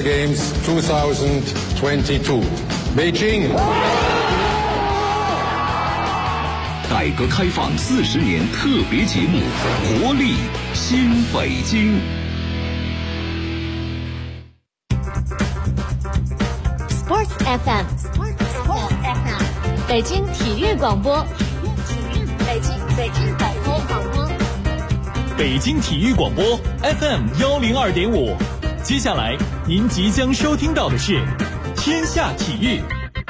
Games 2022. Beijing. 改革开放40年特别节目《活力新北京》。 Sports FM， 北京体育广播，北京广播， 北京体育广播 FM102.5。接下来您即将收听到的是天下体育。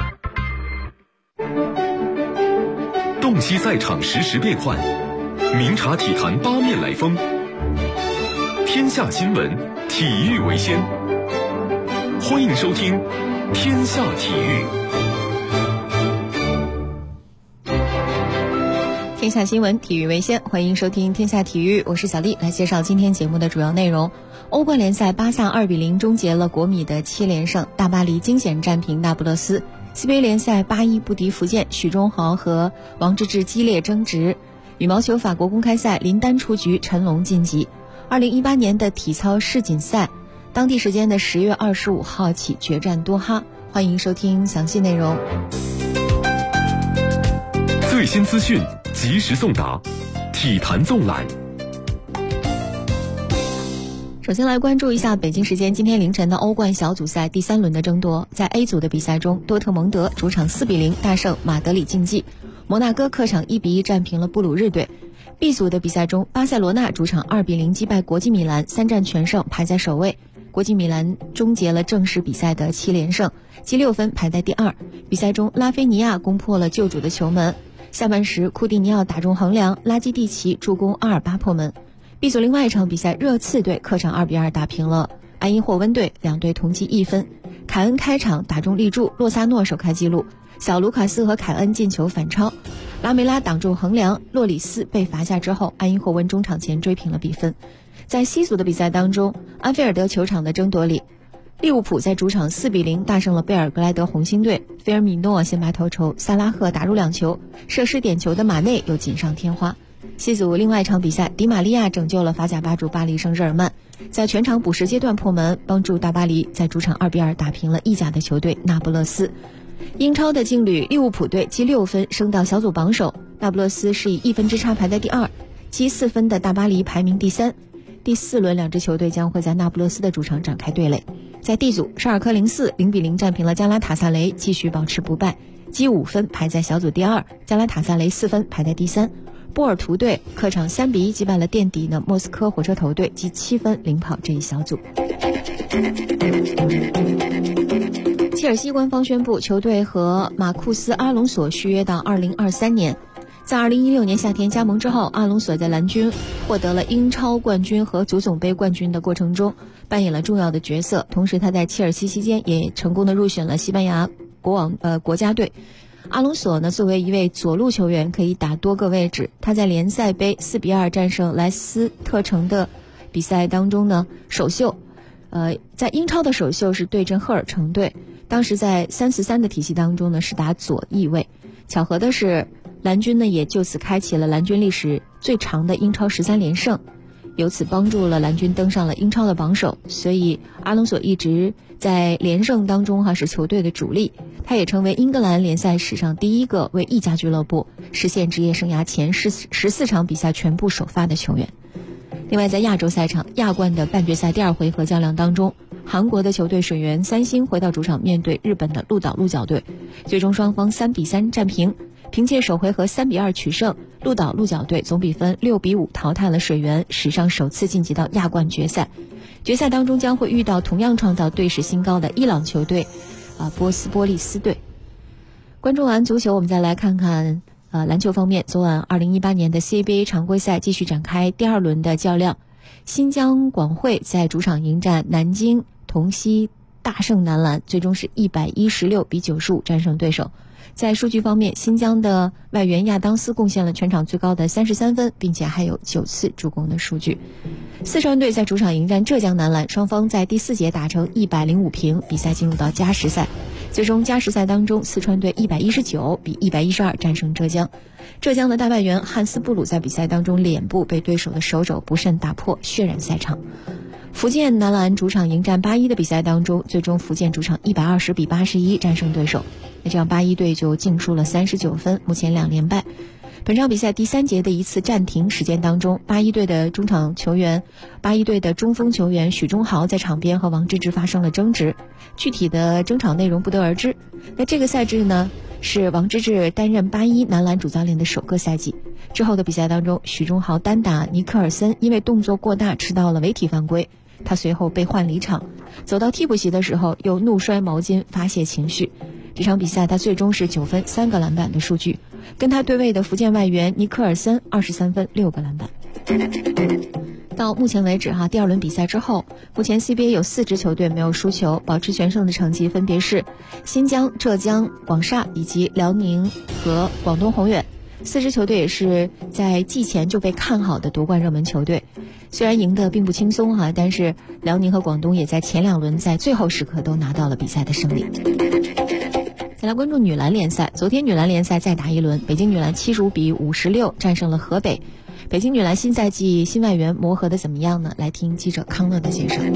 洞悉赛场实时变幻，明察体坛八面来风。天下新闻，体育为先。欢迎收听天下体育。 天下新闻，体育为先，欢迎收听天下体育，我是小丽，来介绍今天节目的主要内容。欧冠联赛，巴萨2-0终结了国米的7连胜，大巴黎惊险战平那不勒斯。西杯联赛8-1不敌福建，许忠豪和王治郅激烈争执。羽毛球法国公开赛，林丹出局，陈龙晋级。2018年的体操世锦赛，当地时间的10月25号起决战多哈。欢迎收听详细内容。 最新资讯，及时送达，体坛纵览。 首先来关注一下北京时间今天凌晨的欧冠小组赛第3轮的争夺。在 A 组的比赛中，多特蒙德主场4-0大胜马德里竞技，摩纳哥客场1-1战平了布鲁日队。B 组的比赛中，巴塞罗那主场2-0击败国际米兰，3战全胜，排在首位。国际米兰终结了正式比赛的7连胜，积6分，排在第2。比赛中，拉菲尼亚攻破了旧主的球门，下半时库蒂尼奥打中横梁，拉基蒂奇助攻阿尔巴破门。B 组另外一场比赛，热刺队客场2-2打平了埃因霍温队，两队同积1分。凯恩开场打中立柱，洛萨诺首开纪录，小卢卡斯和凯恩进球反超，拉梅拉挡住横梁，洛里斯被罚下之后，埃因霍温中场前追平了比分。在 C 组的比赛当中，安菲尔德球场的争夺里，利物浦在主场4-0大胜了贝尔格莱德红星队，菲尔米诺先拔头筹，萨拉赫打入2球，射失点球的马内又锦上添花。C 组另外一场比赛，迪玛利亚拯救了法甲霸主巴黎圣日耳曼，在全场补时阶段破门，帮助大巴黎在主场2-2打平了意甲的球队那不勒斯。英超的劲旅利物浦队积6分升到小组榜首，那不勒斯是以1分之差排在第2，积4分的大巴黎排名第3。第4轮两支球队将会在那不勒斯的主场展开对垒。在 D 组，沙尔科04 0-0战平了加拉塔萨雷，继续保持不败，积5分排在小组第2，加拉塔萨雷4分排在第3。波尔图队客场3-1击败了垫底的莫斯科火车头队，积7分领跑这一小组。切尔西官方宣布，球队和马库斯·阿隆索续约到2023年。在2016年夏天加盟之后，阿隆索在蓝军获得了英超冠军和足总杯冠军的过程中扮演了重要的角色，同时他在切尔西期间也成功的入选了西班牙国家队。阿隆索呢，作为一位左路球员，可以打多个位置。他在联赛杯4-2战胜莱斯特城的比赛当中呢，首秀，在英超的首秀是对阵赫尔城队，当时在3-4-3的体系当中呢是打左翼位。巧合的是，蓝军呢也就此开启了蓝军历史最长的英超13连胜，由此帮助了蓝军登上了英超的榜首。所以阿隆索一直在连胜当中是球队的主力，他也成为英格兰联赛史上第一个为一家俱乐部实现职业生涯前14场比赛全部首发的球员。另外，在亚洲赛场，亚冠的半决赛第2回合较量当中，韩国的球队水原三星回到主场面对日本的鹿岛鹿角队，最终双方3-3战平。凭借首回合3-2取胜，鹿岛鹿角队总比分6-5淘汰了水原，史上首次晋级到亚冠决赛。决赛当中将会遇到同样创造队史新高的伊朗球队波斯波利斯队。关注完足球，我们再来看看篮球方面。昨晚2018年的 CBA 常规赛继续展开第2轮的较量，新疆广汇在主场迎战南京同曦，大胜男篮，最终是116-95战胜对手。在数据方面，新疆的外援亚当斯贡献了全场最高的33分，并且还有9次助攻的数据。四川队在主场迎战浙江男篮，双方在第4节打成105平，比赛进入到加时赛。最终加时赛当中，四川队119-112战胜浙江。浙江的大外援汉斯布鲁在比赛当中脸部被对手的手肘不慎打破，血染赛场。 福建男篮主场迎战8-1的比赛当中，最终福建主场120比81战胜对手，那这样8-1队就净输了39分，目前2连败。本场比赛第3节的一次暂停时间当中，8-1队的中锋球员许忠豪在场边和王治郅发生了争执，具体的争吵内容不得而知。那这个赛制呢，是王治郅担任8-1男篮主教练的首个赛季。之后的比赛当中，许忠豪单打尼克尔森，因为动作过大吃到了违体犯规，他随后被换离场，走到替补席的时候又怒摔毛巾发泄情绪。这场比赛他最终是9分3个篮板的数据，跟他对位的福建外援尼克尔森23分6个篮板。到目前为止第2轮比赛之后，目前 CBA 有4支球队没有输球，保持全胜的成绩分别是新疆、浙江、广厦以及辽宁和广东宏远。4支球队也是在季前就被看好的夺冠热门球队，虽然赢得并不轻松但是辽宁和广东也在前2轮在最后时刻都拿到了比赛的胜利。再来关注女篮联赛，昨天女篮联赛再打一轮，北京女篮75比56战胜了河北。北京女篮新赛季新外援磨合的怎么样呢？来听记者康乐的介绍。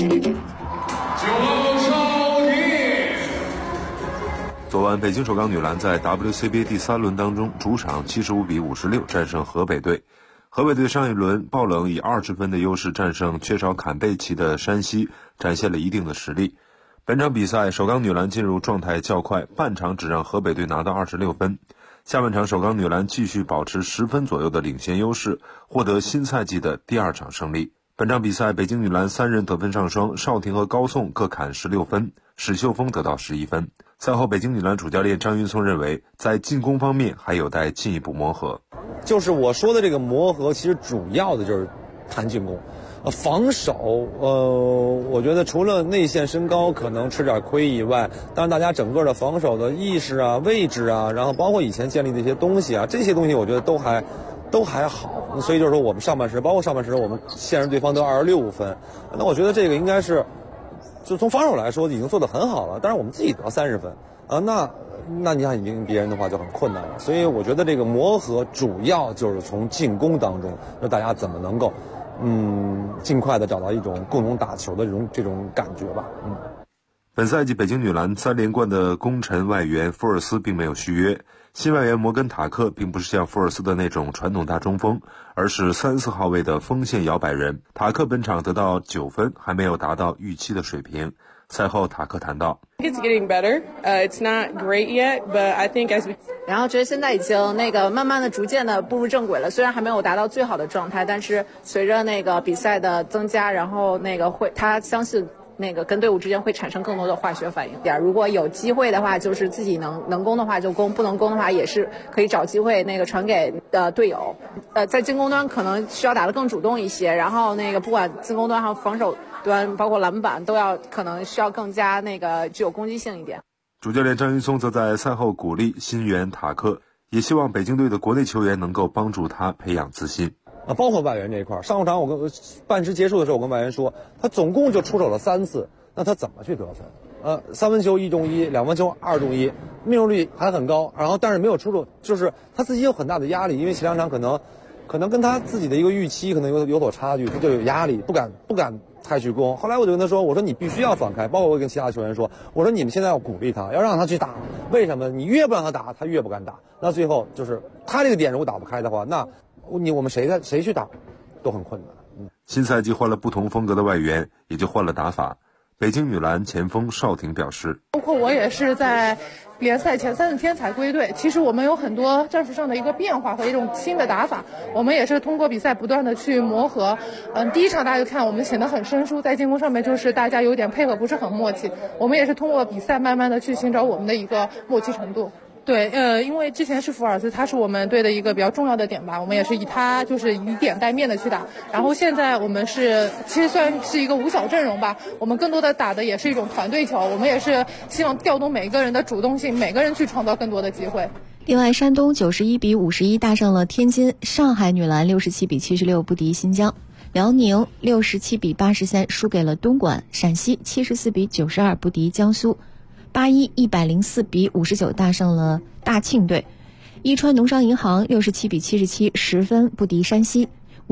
昨晚，北京首钢女篮在 WCBA 第3轮当中，主场75比56战胜河北队。河北队上一轮爆冷以20分的优势战胜缺少坎贝奇的山西，展现了一定的实力。本场比赛，首钢女篮进入状态较快，半场只让河北队拿到26分。下半场，首钢女篮继续保持10分左右的领先优势，获得新赛季的第2场胜利。本场比赛，北京女篮3人得分上双，邵婷和高颂各砍16分，史秀峰得到11分。赛后，北京女篮主教练张云松认为，在进攻方面还有待进一步磨合。 就是我说的这个磨合，其实主要的就是谈进攻。防守，我觉得除了内线身高可能吃点亏以外，但是大家整个的防守的意识位置然后包括以前建立的一些东西这些东西我觉得都还好。所以就是说我们上半时包括上半时我们限制对方得26分，那我觉得这个应该是就从防守来说已经做得很好了，但是我们自己得30分那你想赢别人的话就很困难了。所以我觉得这个磨合主要就是从进攻当中，那大家怎么能够尽快的找到一种共同打球的这种感觉吧。 本赛季北京女篮3连冠的功臣外援福尔斯并没有续约，新外援摩根塔克并不是像福尔斯的那种传统大中锋，而是3、4号位的锋线摇摆人。塔克本场得到9分，还没有达到预期的水平。赛后塔克谈到 It's getting better. It's not great yet, but I think as we 然后觉得现在已经慢慢的逐渐的步入正轨了，虽然还没有达到最好的状态，但是随着比赛的增加，然后他相信跟队伍之间会产生更多的化学反应点。如果有机会的话，就是自己能攻的话就攻，不能攻的话也是可以找机会传给队友。在进攻端可能需要打得更主动一些，然后不管进攻端还有防守端，包括篮板都要可能需要更加具有攻击性一点。 主教练张云松则在赛后鼓励新援塔克，也希望北京队的国内球员能够帮助他培养自信。 包括外援这一块，上半场我跟半时结束的时候，我跟外援说，他总共就出手了3次，那他怎么去得分？3分球1中1，2分球2中1，命中率还很高，然后但是没有出手，就是他自己有很大的压力，因为前2场可能跟他自己的一个预期可能有所差距，他就有压力，不敢太去攻。后来我就跟他说，我说你必须要放开，包括我跟其他球员说，我说你们现在要鼓励他，要让他去打。为什么？你越不让他打，他越不敢打。那最后就是他这个点如果打不开的话，那我们谁去打都很困难。 新赛季换了不同风格的外援，也就换了打法。北京女篮前锋邵婷表示， 包括我也是在联赛前30天才归队，其实我们有很多战术上的一个变化和一种新的打法，我们也是通过比赛不断的去磨合。第一场大家就看我们显得很生疏，在进攻上面就是大家有点配合不是很默契，我们也是通过比赛慢慢的去寻找我们的一个默契程度。对，因为之前是福尔斯，他是我们队的一个比较重要的点吧，我们也是以他就是以点带面的去打。然后现在我们其实算是一个5小阵容吧，我们更多的打的也是一种团队球，我们也是希望调动每个人的主动性，每个人去创造更多的机会。 另外，山东91比51大胜了天津，上海女篮67比76不敌新疆，辽宁67比83输给了东莞，陕西74比92不敌江苏。81-104比59大胜了大庆队，伊川农商银行67比7710分不敌山西，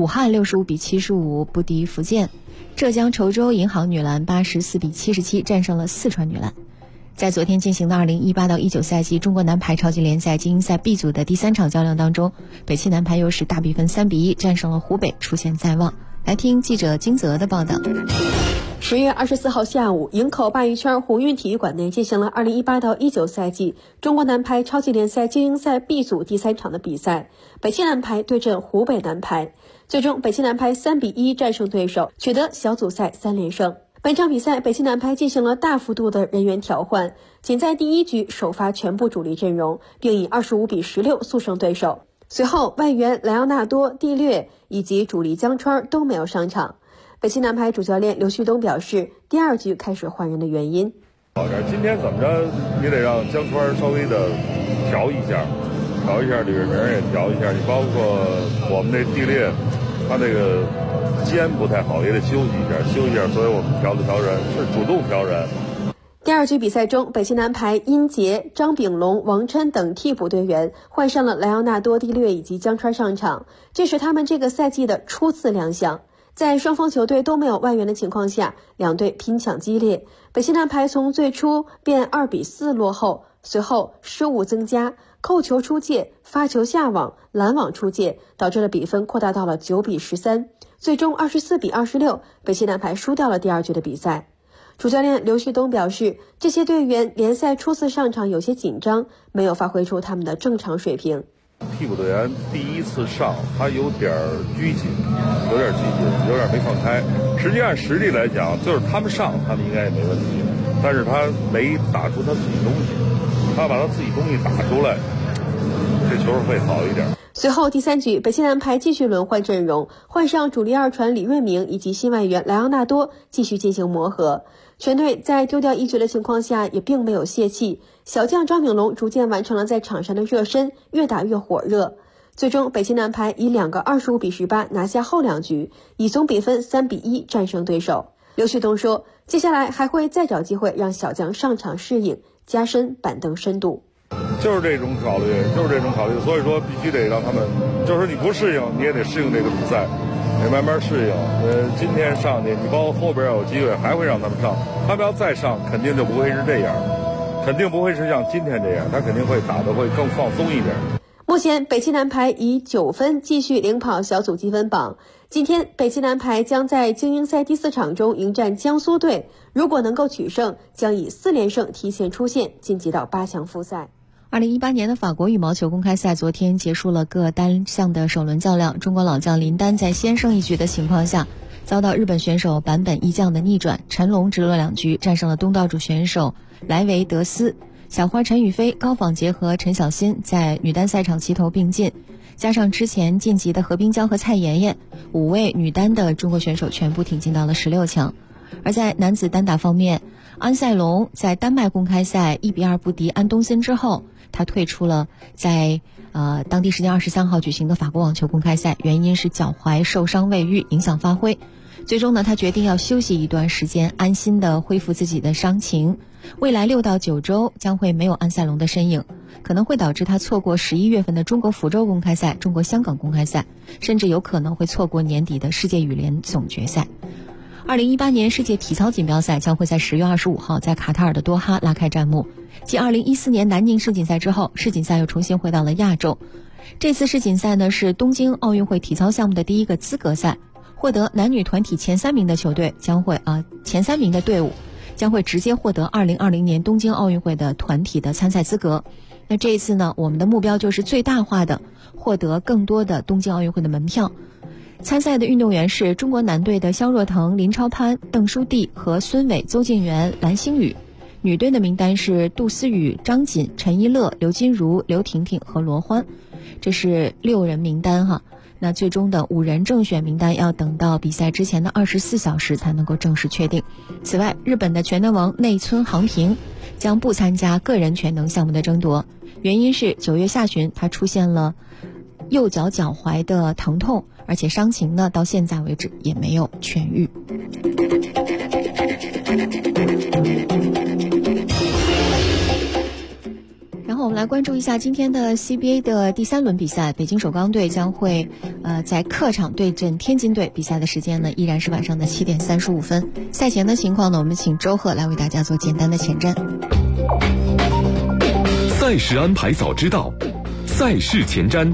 武汉65比75不敌福建。浙江稠州银行女篮84比77战胜了四川女篮。在昨天进行的2018到19赛季中国男排超级联赛精英赛 B 组的第3场较量当中，北汽男排又是大比分3比1战胜了湖北，出现在望。来听记者金泽的报道。 10月24号下午，营口鲅鱼圈鸿运体育馆内进行了2018到19赛季中国男排超级联赛精英赛 B 组第3场的比赛，北汽男排对阵湖北男排。最终北汽男排3比1战胜对手，取得小组赛3连胜。本场比赛北汽男排进行了大幅度的人员调换，仅在第1局首发全部主力阵容，并以25比16速胜对手。随后外援莱昂纳多、蒂略以及主力江川都没有上场。北汽男排主教练刘旭东表示，第2局开始换人的原因， 今天怎么着你得让江川稍微的调一下这个人也调一下，你包括我们这蒂略他这个肩不太好，也得休息一下，所以我们调人，是主动调人。 第2局比赛中，北汽男排殷杰、张炳龙、王琛等替补队员换上了莱昂纳多、蒂略以及江川上场，这是他们这个赛季的初次亮相。在双方球队都没有外援的情况下，两队拼抢激烈。北汽男排从最初便2比4落后，随后失误增加，扣球出界、发球下网、拦网出界，导致了比分扩大到了9比13，最终24比26，北汽男排输掉了第2局的比赛。主教练刘旭东表示，这些队员联赛初次上场有些紧张，没有发挥出他们的正常水平。 替补队员第1次上，他有点拘谨，有点没放开。实际上实力来讲，就是他们上，他们应该也没问题，但是他没打出他自己东西，他把他自己东西打出来，这球会好一点。 随后第3局，北汽男排继续轮换阵容，换上主力2传李瑞明以及新外援莱昂纳多，继续进行磨合。全队在丢掉1局的情况下也并没有泄气，小将张炳龙逐渐完成了在场上的热身，越打越火热。最终北汽男排以2个25比18拿下后2局，以总比分3比1战胜对手。刘旭东说，接下来还会再找机会让小将上场适应，加深板凳深度。 就是这种考虑，所以说必须得让他们，就是你不适应你也得适应这个比赛，得慢慢适应。今天上去，你包括后边有机会还会让他们上，他们要再上肯定就不会是这样，肯定不会是像今天这样，他肯定会打得会更放松一点。 目前北汽男排以9分继续领跑小组积分榜。今天北汽男排将在精英赛第4场中迎战江苏队，如果能够取胜，将以4连胜提前出线，晋级到8强复赛。 2018年的法国羽毛球公开赛昨天结束了各单项的首轮较量，中国老将林丹在先胜1局的情况下，遭到日本选手坂本一将的逆转，陈龙直落2局战胜了东道主选手莱维德斯。小花陈雨菲、高仿洁和陈小欣在女单赛场齐头并进，加上之前晋级的何冰娇和蔡妍妍，5位女单的中国选手全部挺进到了16强。而在男子单打方面，安塞龙在丹麦公开赛1比2不敌安东森之后，他退出了在当地时间23号举行的法国网球公开赛，原因是脚踝受伤未愈，影响发挥。最终呢，他决定要休息一段时间，安心的恢复自己的伤情。未来6到9周将会没有安塞龙的身影，可能会导致他错过11月份的中国福州公开赛、中国香港公开赛，甚至有可能会错过年底的世界羽联总决赛。2018年世界体操锦标赛将会在10月25号在卡塔尔的多哈拉开战幕。继2014年南宁世锦赛之后，世锦赛又重新回到了亚洲。这次世锦赛呢是东京奥运会体操项目的第一个资格赛，获得男女团体前3名的球队将会前3名的队伍将会直接获得2020年东京奥运会的团体的参赛资格。那这一次呢，我们的目标就是最大化的获得更多的东京奥运会的门票。参赛的运动员是中国男队的肖若腾、林超攀、邓书蒂和孙伟、邹敬园、蓝星宇。女队的名单是杜思雨、张锦、陈一乐、刘金如、刘婷婷和罗欢，这是6人名单哈。那最终的5人正选名单要等到比赛之前的24小时才能够正式确定。此外，日本的全能王内村航平将不参加个人全能项目的争夺，原因是9月下旬他出现了右脚脚踝的疼痛，而且伤情呢到现在为止也没有痊愈。然后我们们来关注一下今天的 CBA 的第3轮比赛，北京首钢队将会在客场对阵天津队，比赛的时间呢依然是晚上的7点35分。赛前的情况呢，我们请周贺来为大家做简单的前瞻。 赛事安排早知道，赛事前瞻。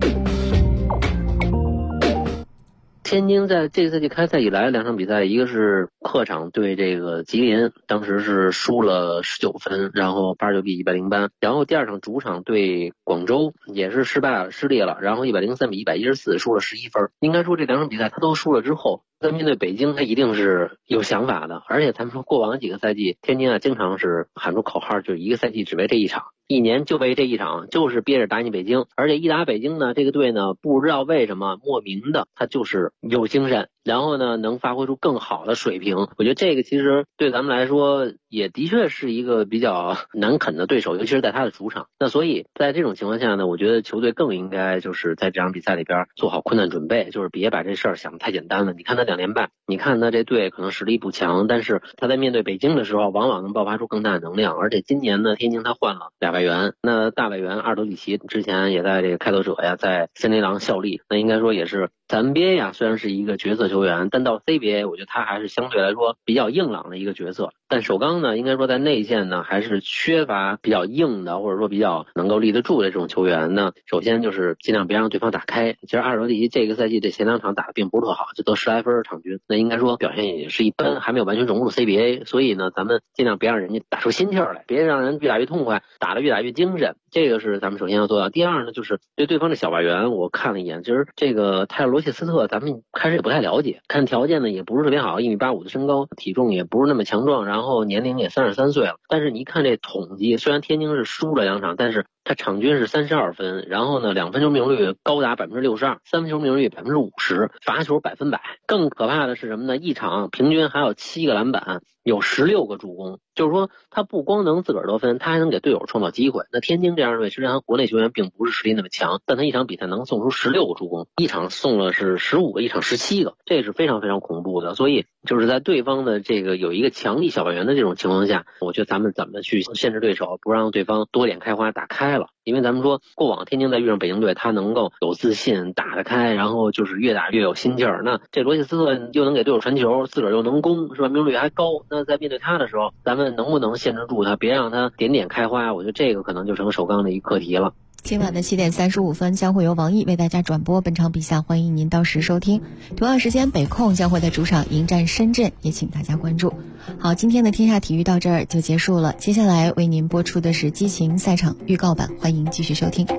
天津在这个赛季开赛以来2场比赛，一个是客场对这个吉林，当时是输了19分，然后89比108，然后第2场主场对广州也是失利了，然后103比114输了11分。应该说这2场比赛他都输了之后，在面对北京他一定是有想法的，而且咱们说过往几个赛季天津啊经常是喊出口号，就是一个赛季只为这一场，一年就为这一场，就是憋着打你北京。而且一打北京呢，这个队呢不知道为什么莫名的他就是有精神，然后呢能发挥出更好的水平。我觉得这个其实对咱们来说也的确是一个比较难啃的对手，尤其是在他的主场。那所以在这种情况下呢，我觉得球队更应该就是在这场比赛里边做好困难准备，就是别把这事儿想得太简单了。你看他2连败，你看他这队可能实力不强，但是他在面对北京的时候往往能爆发出更大的能量。而且今年呢，天津他换了2外援，那大外援阿尔多里奇之前也在这个开拓者呀，在森林狼效力，那应该说也是咱 NBA 呀，虽然是一个角色球员，但到 CBA 我觉得他还是相对来说比较硬朗的一个角色。但首钢呢，应该说在内线呢还是缺乏比较硬的，或者说比较能够立得住的这种球员呢。首先就是尽量别让对方打开。其实阿尔多里奇这个赛季这前2场打得并不是特好，就得10来分场均，那应该说表现也是一般，还没有完全融入 CBA。所以呢，咱们尽量别让人家打出心气儿来，别让人越打越痛快，打得越打越精神。这个是咱们首先要做到。第二呢，就是对对方的小外援，我看了一眼，其实这个泰勒罗切斯特咱们开始也不太了解，看条件呢也不是特别好，1.85米的身高，体重也不是那么强壮，然后年龄也33岁了。但是你一看这统计，虽然天津是输了2场，但是他场均是32分，然后呢2分球命中率高达62%，3分球命中率50%，罚球100%。更可怕的是什么呢？一场平均还有7个篮板，有16个助攻。就是说他不光能自个儿得分，他还能给队友创造机会。那天津这样的队实际上国内球员并不是实力那么强，但他一场比赛能送出16个助攻，一场送了是15个，一场17个，这是非常非常恐怖的。所以就是在对方的这个有一个强力小外援的这种情况下，我觉得咱们怎么去限制对手，不让对方多点开花打开了。因为咱们说过往天津在遇上北京队，他能够有自信打得开，然后就是越打越有心劲儿。那这罗切斯特又能给队友传球，自个儿又能攻，是吧？命中率还高。那在面对他的时候，咱们能不能限制住他，别让他点点开花？我觉得这个可能就成首钢的一个课题了。 今晚的7点35分将会由王毅为大家转播本场比赛，欢迎您到时收听。同样时间，北控将会在主场迎战深圳，也请大家关注。好，今天的天下体育到这儿就结束了，接下来为您播出的是激情赛场预告版，欢迎继续收听。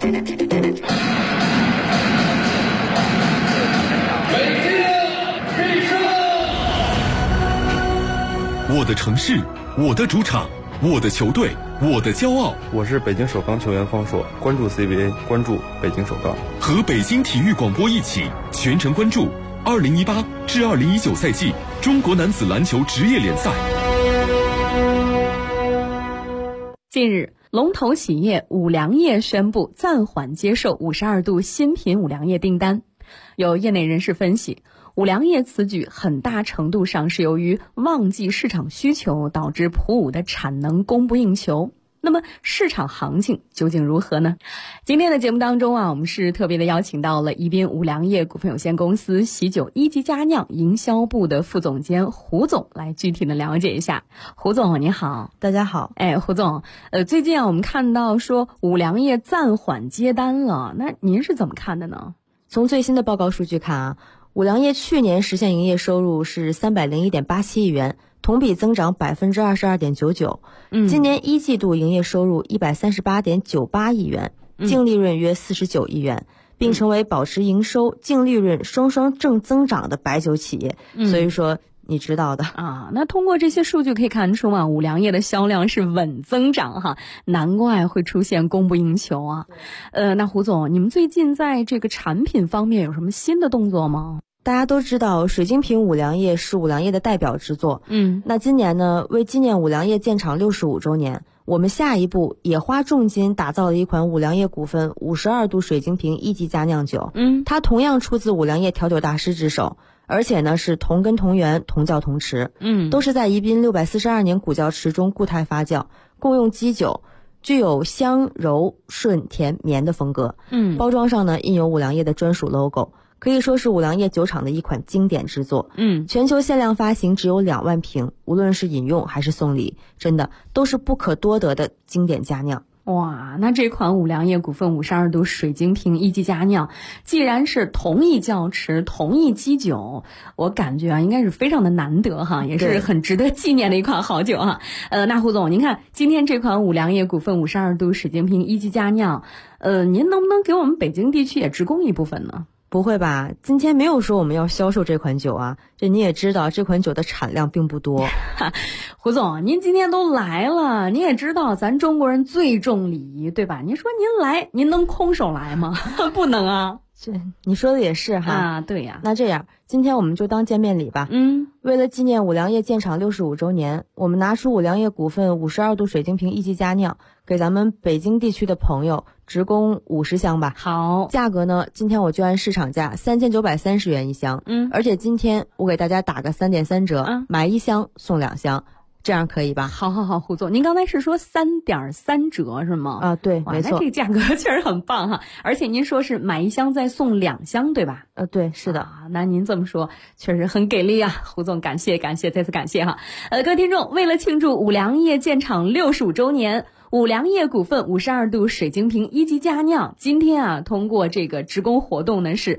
我的城市，我的主场，我的球队，我的骄傲。 我是北京首钢球员方硕，关注 CBA， 关注北京首钢， 和北京体育广播一起全程关注2018至2019赛季中国男子篮球职业联赛。 近日，龙头企业五粮液宣布暂缓接受52度新品五粮液订单。有业内人士分析，五粮液此举很大程度上是由于旺季市场需求导致普五的产能供不应求。那么市场行情究竟如何呢？今天的节目当中我们是特别的邀请到了宜宾五粮液股份有限公司喜酒一级佳酿营销部的副总监胡总来具体的了解一下。胡总你好。 大家好。 胡总，最近我们看到说五粮液暂缓接单了，那您是怎么看的呢？ 从最新的报告数据看五粮液去年实现营业收入是301.87亿元，同比增长22.99%。今年一季度营业收入138.98亿元，净利润约49亿元，并成为保持营收、净利润双双正增长的白酒企业。所以说你知道的那通过这些数据可以看出五粮液的销量是稳增长哈，难怪会出现供不应求啊。那胡总，你们最近在这个产品方面有什么新的动作吗？ 大家都知道水晶瓶五粮液是五粮液的代表之作。那今年呢，为纪念五粮液建厂65周年，我们下一步也花重金打造了一款五粮液股份52度水晶瓶一级佳酿酒。它同样出自五粮液调酒大师之手，而且呢是同根同源同窖同池。都是在宜宾642年古窖池中固态发酵，共用基酒、 具有香柔顺甜绵的风格。包装上呢印有五粮液的专属 logo， 可以说是五粮液酒厂的一款经典之作。全球限量发行只有2万瓶，无论是饮用还是送礼，真的都是不可多得的经典佳酿。 哇，那这款五粮液股份52度水晶瓶一级佳酿，既然是同一窖池同一基酒，我感觉应该是非常的难得哈，也是很值得纪念的一款好酒哈。那胡总，您看今天这款五粮液股份52度水晶瓶一级佳酿，您能不能给我们北京地区也直供一部分呢？ 不会吧，今天没有说我们要销售这款酒啊，这你也知道这款酒的产量并不多。 胡总，您今天都来了，你也知道咱中国人最重礼仪，对吧？您说您来，您能空手来吗？不能啊。 这你说的也是哈。 啊，对呀。 那这样今天我们就当见面礼吧。为了纪念五粮液建厂65周年，我们拿出五粮液股份52度水晶瓶一级佳酿，给咱们北京地区的朋友直供50箱吧。 好， 价格呢，今天我就按市场价3930元一箱。而且今天我给大家打个3.3折，买1箱送2箱。这样可以吧？ 好，胡总，您刚才是说3.3折是吗？ 啊，对，没错。 那这个价格确实很棒哈，而且您说是买1箱再送2箱，对吧？ 对，是的。 那您这么说确实很给力啊，胡总，感谢，再次感谢哈。各位听众，为了庆祝五粮液建厂65周年，五粮液股份52度水晶瓶一级佳酿，今天啊，通过这个直供活动呢是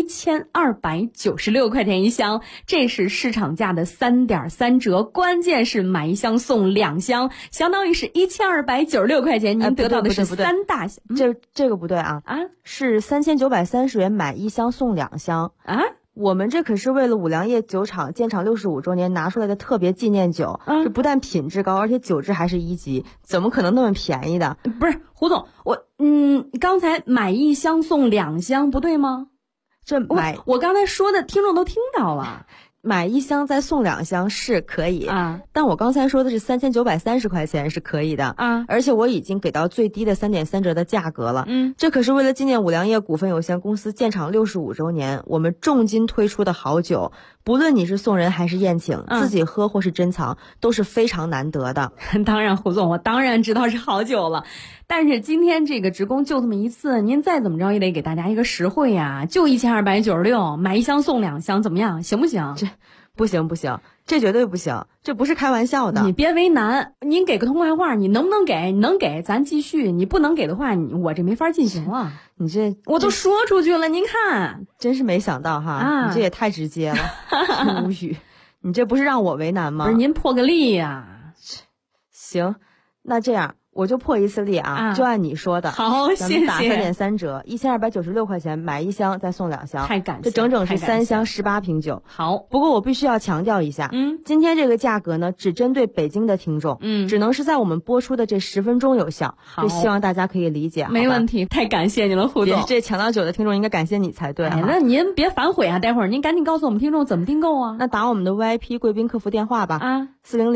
1296块钱一箱，这是市场价的3.3折，关键是买1箱送2箱，相当于是1296块钱，您得到的是3大箱。 这个不对啊，是3930元买1箱送2箱啊。 我们这可是为了五粮液酒厂建厂65周年拿出来的特别纪念酒，这不但品质高，而且酒质还是1级，怎么可能那么便宜的？ 不是，胡总，刚才买1箱送2箱不对吗？我刚才说的听众都听到了， 买1箱再送2箱是可以啊， 但我刚才说的是3930块钱是可以的啊， 而且我已经给到最低的3.3折的价格了。这可是为了纪念五粮液股份有限公司建厂65周年，我们重金推出的好酒，不论你是送人还是宴请，自己喝或是珍藏，都是非常难得的。 当然，胡总，我当然知道是好酒了。但是今天这个直供就这么一次，您再怎么着也得给大家一个实惠呀，就1296，买1箱送2箱，怎么样？行不行？ 这不行，这绝对不行，这不是开玩笑的。 你别为难，您给个痛快话，你能不能给？你能给咱继续，你不能给的话，我这没法进行了。 你这我都说出去了，您看， 真是没想到哈，你这也太直接了，无语。你这不是让我为难吗？ 不是，您破个例呀。 行，那这样。我就破一次例啊，就按你说的。 好，谢谢。 打3.3折，1296块钱买1箱再送2箱， 太感谢， 这整整是3箱18瓶酒。 好， 不过我必须要强调一下，今天这个价格呢，只针对北京的听众，只能是在我们播出的这10分钟有效。这希望大家可以理解。 没问题，太感谢你了，胡总。 这抢到酒的听众应该感谢你才对。 那您别反悔啊，待会儿您赶紧告诉我们听众怎么订购啊。 那打我们的 VIP 贵宾客服电话吧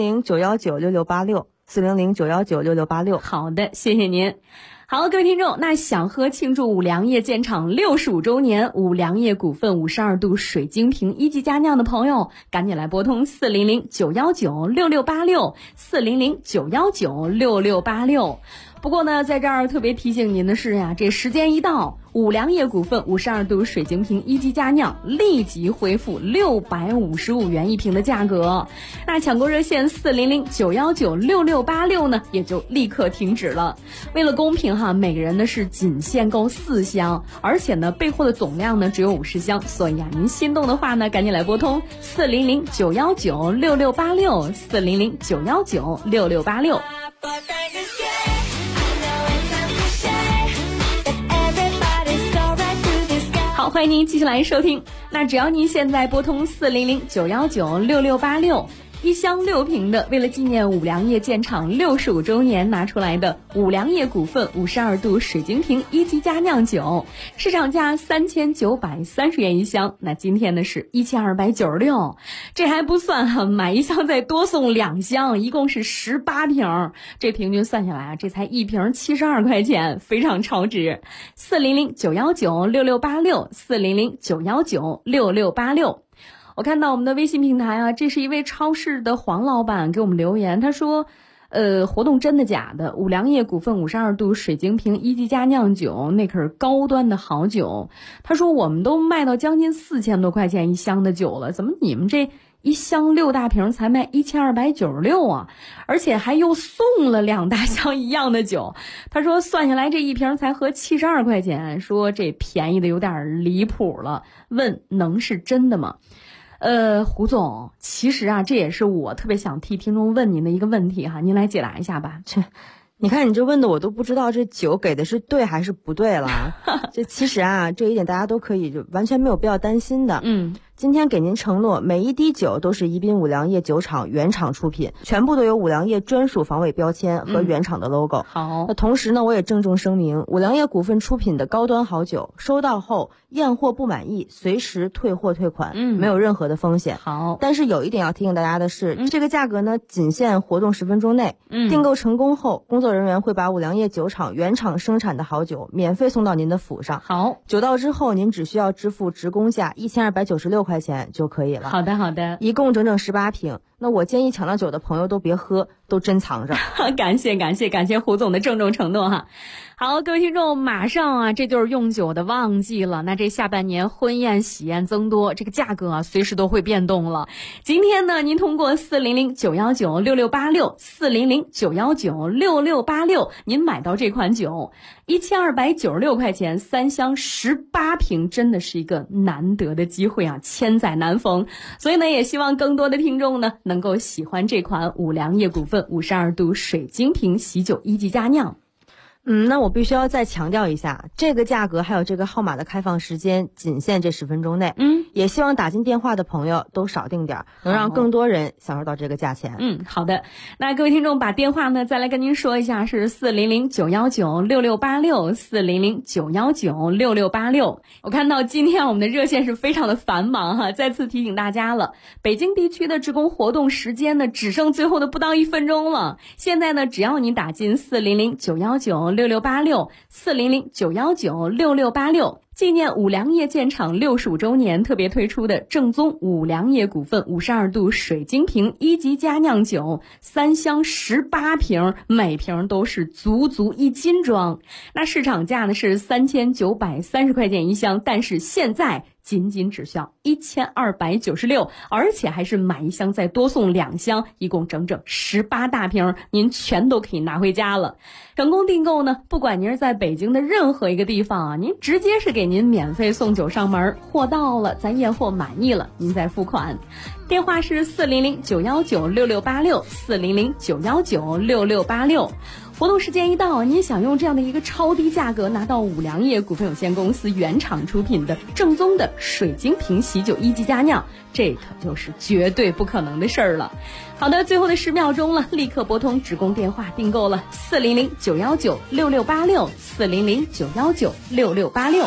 ，400-919-6686。400-919-6686。 好的，谢谢您。好，各位听众，那想喝庆祝五粮液建厂65周年五粮液股份52度水晶瓶一级佳酿的朋友，赶紧来拨通400-919-6686 400-919-6686。不过呢，在这儿特别提醒您的是呀，这时间一到，五粮液股份52度水晶瓶一级佳酿立即恢复655元一瓶的价格。那抢购热线400-919-6686呢，也就立刻停止了。为了公平哈，每个人呢是仅限购4箱，而且呢备货的总量呢只有50箱，所以啊，您心动的话呢，赶紧来拨通400-919-6686 400-919-6686。好，欢迎您继续来收听。那只要您现在拨通400-919-6686，一箱6瓶的，为了纪念五粮液建厂65周年拿出来的五粮液股份52度水晶瓶一级佳酿酒，市场价3930元一箱，那今天呢是1296，这还不算哈，买1箱再多送2箱，一共是18瓶，这平均算下来啊，这才1瓶72块钱，非常超值。400-919-6686 400-919-6686。我看到我们的微信平台啊，这是一位超市的黄老板给我们留言，他说活动真的假的？五粮液股份52度水晶瓶一级佳酿酒，那可是高端的好酒。他说我们都卖到将近4000多块钱一箱的酒了，怎么你们这一箱6大瓶才卖1296啊？而且还又送了2大箱一样的酒。他说算下来这一瓶才合72块钱，说这便宜的有点离谱了，问能是真的吗？胡总，其实啊，这也是我特别想替听众问您的一个问题哈，您来解答一下吧。 你看你这问的我都不知道这酒给的是对还是不对了。这其实啊，这一点大家都可以就完全没有必要担心的。今天给您承诺，每一滴酒都是宜宾五粮液酒厂原厂出品，全部都有五粮液专属防伪标签和原厂的 logo。 好， 那同时呢，我也郑重声明，五粮液股份出品的高端好酒，收到后验货不满意，随时退货退款，没有任何的风险。 好， 但是有一点要提醒大家的是，这个价格呢，仅限活动10分钟内。订购成功后，工作人员会把五粮液酒厂原厂生产的好酒免费送到您的府上。 好， 酒到之后，您只需要支付职工价1296块钱就可以了。 好的，好的， 一共整整18瓶。那我建议抢到酒的朋友都别喝，都珍藏着。 感谢胡总的郑重承诺哈。好，各位听众，马上啊，这就是用酒的旺季了。那这下半年婚宴喜宴增多，这个价格啊，随时都会变动了。今天呢，您通过400-919-6686，400-919-6686，您买到这款酒，1296块钱，3箱18瓶，真的是一个难得的机会啊，千载难逢。所以呢，也希望更多的听众呢，能够喜欢这款五粮液股份52度水晶瓶喜酒一级佳酿。 那我必须要再强调一下，这个价格还有这个号码的开放时间仅限这10分钟内。也希望打进电话的朋友都少订点，能让更多人享受到这个价钱。 好的。那各位听众把电话呢再来跟您说一下，是400-919-6686，400-919-6686。我看到今天我们的热线是非常的繁忙哈，再次提醒大家了，北京地区的职工活动时间呢只剩最后的不到1分钟了。现在呢，只要你打进400-919-6686，400-919-6686，纪念五粮液建厂65周年特别推出的正宗五粮液股份52度水晶瓶一级佳酿酒，3箱18瓶，每瓶都是足1斤装。那市场价呢是3930块钱一箱，但是现在仅只需要1296，而且还是买一箱再多送2箱，一共整整18大瓶，您全都可以拿回家了。成功订购呢，不管您是在北京的任何一个地方啊，您直接是给您免费送酒上门，货到了咱验货满意了，您再付款。电话是400-919-6686，400-919-6686。活动时间一到，您想用这样的一个超低价格拿到五粮液股份有限公司原厂出品的正宗的水晶瓶喜酒一级佳酿，这可就是绝对不可能的事儿了。好的，最后的10秒钟了，立刻拨通职工电话订购了400-919-6686， 400-919-6686。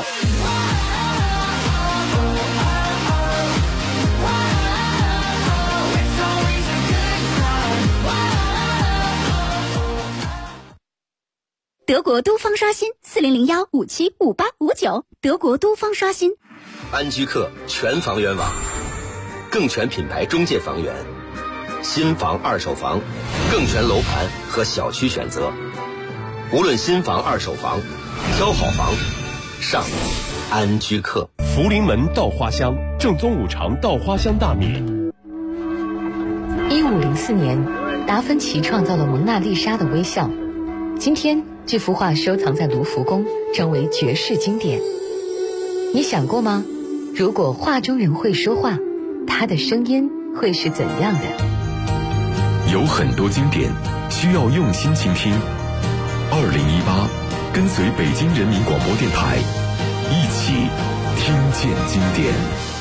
德国都方刷新400-1575859，德国都方刷新。 安居客全房源网，更全品牌中介房源，新房二手房，更全楼盘和小区选择。无论新房二手房，挑好房上安居客。 福临门稻花香，正宗五常稻花香大米。 1504年，达芬奇创造了蒙娜丽莎的微笑。今天这幅画收藏在卢浮宫，成为绝世经典。你想过吗？如果画中人会说话，他的声音会是怎样的？ 有很多经典需要用心倾听。2018，跟随北京人民广播电台，一起听见经典。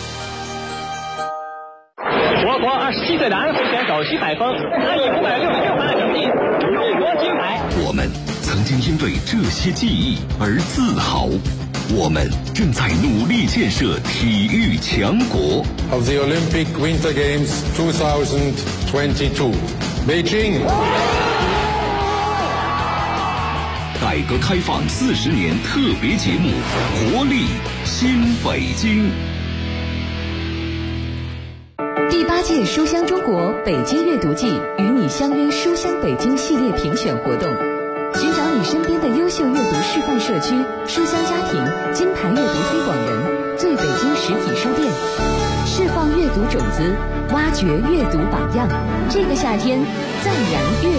我国27岁男会选手徐海峰拿以566分的成绩荣获金牌。 我们曾经因为这些记忆而自豪，我们正在努力建设体育强国。 Of the Olympic Winter Games 2022, Beijing。 改革开放40年特别节目，活力新北京。 第8 届书香中国北京阅读季与你相约书香北京系列评选活动，寻找你身边的优秀阅读示范社区、书香家庭、金牌阅读推广人、最北京实体书店，释放阅读种子，挖掘阅读榜样。这个夏天，赞扬阅